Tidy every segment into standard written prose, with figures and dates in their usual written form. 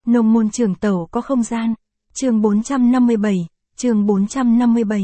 Nông môn trường tẩu có không gian. Chương 457, chương 457.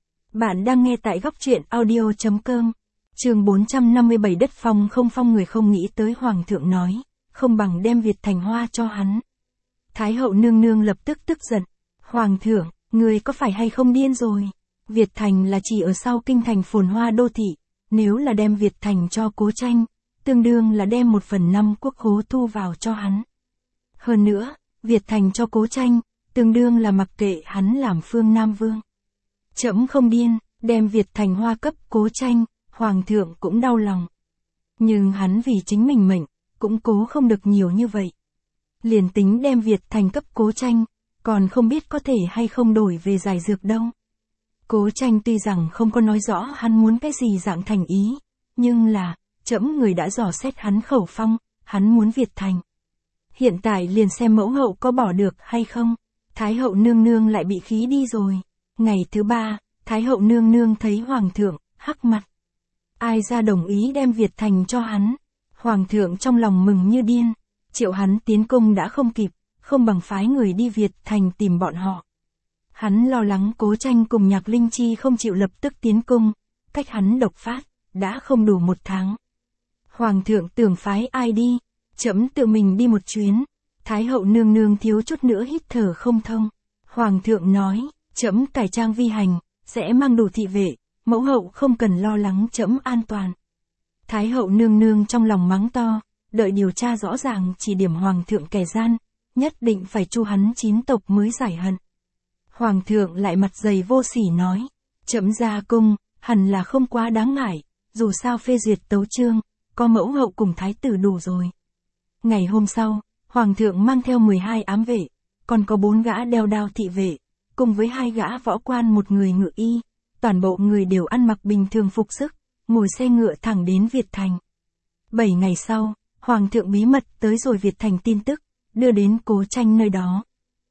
Bạn đang nghe tại góc truyện audio.com. Chương 457 đất phong không phong người không nghĩ tới hoàng thượng nói, không bằng đem Việt Thành Hoa cho hắn. Thái hậu nương nương lập tức tức giận. Hoàng thượng, người có phải hay không điên rồi? Việt Thành là chỉ ở sau kinh thành phồn hoa đô thị, nếu là đem Việt Thành cho Cố Tranh, tương đương là đem 1/5 quốc khố thu vào cho hắn. Hơn nữa, Việt Thành cho Cố Tranh, tương đương là mặc kệ hắn làm phương Nam Vương. Trẫm không điên, đem Việt Thành Hoa cấp Cố Tranh, hoàng thượng cũng đau lòng. Nhưng hắn vì chính mình mệnh, cũng cố không được nhiều như vậy. Liền tính đem Việt Thành cấp Cố Tranh, còn không biết có thể hay không đổi về giải dược đâu. Cố Tranh tuy rằng không có nói rõ hắn muốn cái gì dạng thành ý, nhưng là, trẫm người đã dò xét hắn khẩu phong, hắn muốn Việt Thành. Hiện tại liền xem mẫu hậu có bỏ được hay không. Thái hậu nương nương lại bị khí đi rồi. Ngày thứ 3, Thái hậu nương nương thấy hoàng thượng, hắc mặt. Ai ra đồng ý đem Việt Thành cho hắn. Hoàng thượng trong lòng mừng như điên, triệu hắn tiến cung đã không kịp, không bằng phái người đi Việt Thành tìm bọn họ. Hắn lo lắng Cố Tranh cùng Nhạc Linh Chi không chịu lập tức tiến cung, cách hắn độc phát, đã không đủ 1 tháng. Hoàng thượng tưởng phái ai đi, trẫm tự mình đi một chuyến. Thái hậu nương nương thiếu chút nữa hít thở không thông. Hoàng thượng nói, trẫm cải trang vi hành, sẽ mang đủ thị vệ, mẫu hậu không cần lo lắng trẫm an toàn. Thái hậu nương nương trong lòng mắng to, đợi điều tra rõ ràng chỉ điểm hoàng thượng kẻ gian, nhất định phải chu hắn 9 tộc mới giải hận. Hoàng thượng lại mặt dày vô sỉ nói, trẫm ra cung, hẳn là không quá đáng ngại, dù sao phê duyệt tấu chương, có mẫu hậu cùng thái tử đủ rồi. Ngày hôm sau, hoàng thượng mang theo 12 ám vệ, còn có 4 gã đeo đao thị vệ, cùng với 2 gã võ quan, 1 người ngự y, toàn bộ người đều ăn mặc bình thường phục sức, ngồi xe ngựa thẳng đến Việt Thành. 7 ngày sau, hoàng thượng bí mật tới rồi Việt Thành tin tức, đưa đến Cố Tranh nơi đó.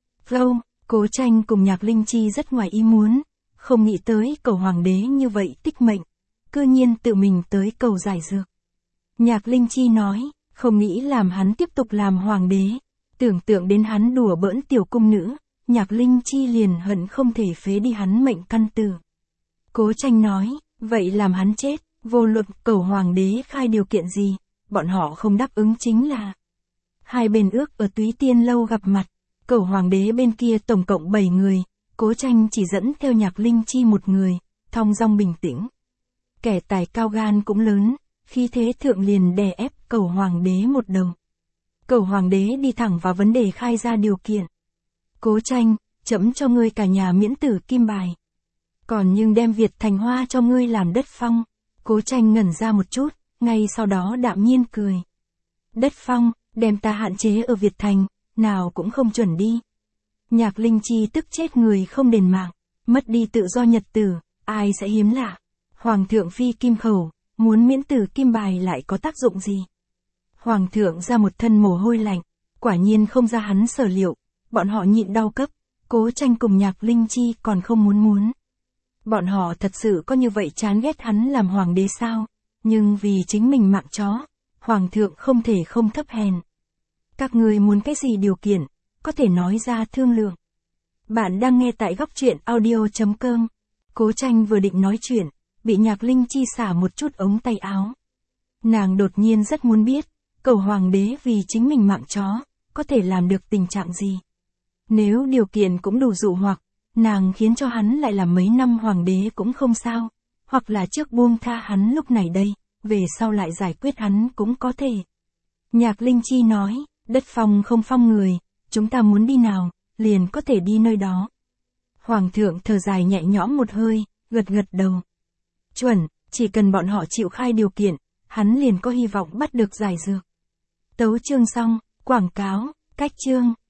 Cố Tranh cùng Nhạc Linh Chi rất ngoài ý muốn, không nghĩ tới cầu hoàng đế như vậy tích mệnh, cư nhiên tự mình tới cầu giải dược. Nhạc Linh Chi nói, không nghĩ làm hắn tiếp tục làm hoàng đế, tưởng tượng đến hắn đùa bỡn tiểu cung nữ, Nhạc Linh Chi liền hận không thể phế đi hắn mệnh căn tử. Cố Tranh nói, vậy làm hắn chết, vô luận cầu hoàng đế khai điều kiện gì, bọn họ không đáp ứng chính là. Hai bên ước ở Túy Tiên lâu gặp mặt, cầu hoàng đế bên kia tổng cộng 7 người, Cố Tranh chỉ dẫn theo Nhạc Linh Chi 1 người, thong dong bình tĩnh. Kẻ tài cao gan cũng lớn, khi thế thượng liền đè ép cầu hoàng đế một đầu. Cầu hoàng đế đi thẳng vào vấn đề khai ra điều kiện. Cố Tranh, trẫm cho ngươi cả nhà miễn tử kim bài. Còn nhưng đem Việt Thành Hoa cho ngươi làm đất phong. Cố Tranh ngẩn ra một chút, ngay sau đó đạm nhiên cười. Đất phong, đem ta hạn chế ở Việt Thành, nào cũng không chuẩn đi. Nhạc Linh Chi tức chết người không đền mạng, mất đi tự do nhật tử, ai sẽ hiếm lạ. Hoàng thượng phi kim khẩu, muốn miễn tử kim bài lại có tác dụng gì? Hoàng thượng ra một thân mồ hôi lạnh, quả nhiên không ra hắn sở liệu, bọn họ nhịn đau cấp, Cố Tranh cùng Nhạc Linh Chi còn không muốn. Bọn họ thật sự có như vậy chán ghét hắn làm hoàng đế sao? Nhưng vì chính mình mạng chó, hoàng thượng không thể không thấp hèn. Các người muốn cái gì điều kiện, có thể nói ra thương lượng. Bạn đang nghe tại góc truyện audio.com. Cố Tranh vừa định nói chuyện, bị Nhạc Linh Chi xả một chút ống tay áo. Nàng đột nhiên rất muốn biết, cầu hoàng đế vì chính mình mạng chó, có thể làm được tình trạng gì. Nếu điều kiện cũng đủ dụ hoặc, nàng khiến cho hắn lại làm mấy năm hoàng đế cũng không sao, hoặc là trước buông tha hắn lúc này đây, về sau lại giải quyết hắn cũng có thể. Nhạc Linh Chi nói, đất phong không phong người, chúng ta muốn đi nào, liền có thể đi nơi đó. Hoàng thượng thở dài nhẹ nhõm một hơi, gật đầu. Chuẩn, chỉ cần bọn họ chịu khai điều kiện, hắn liền có hy vọng bắt được giải dược. Tấu chương xong, quảng cáo, cách chương.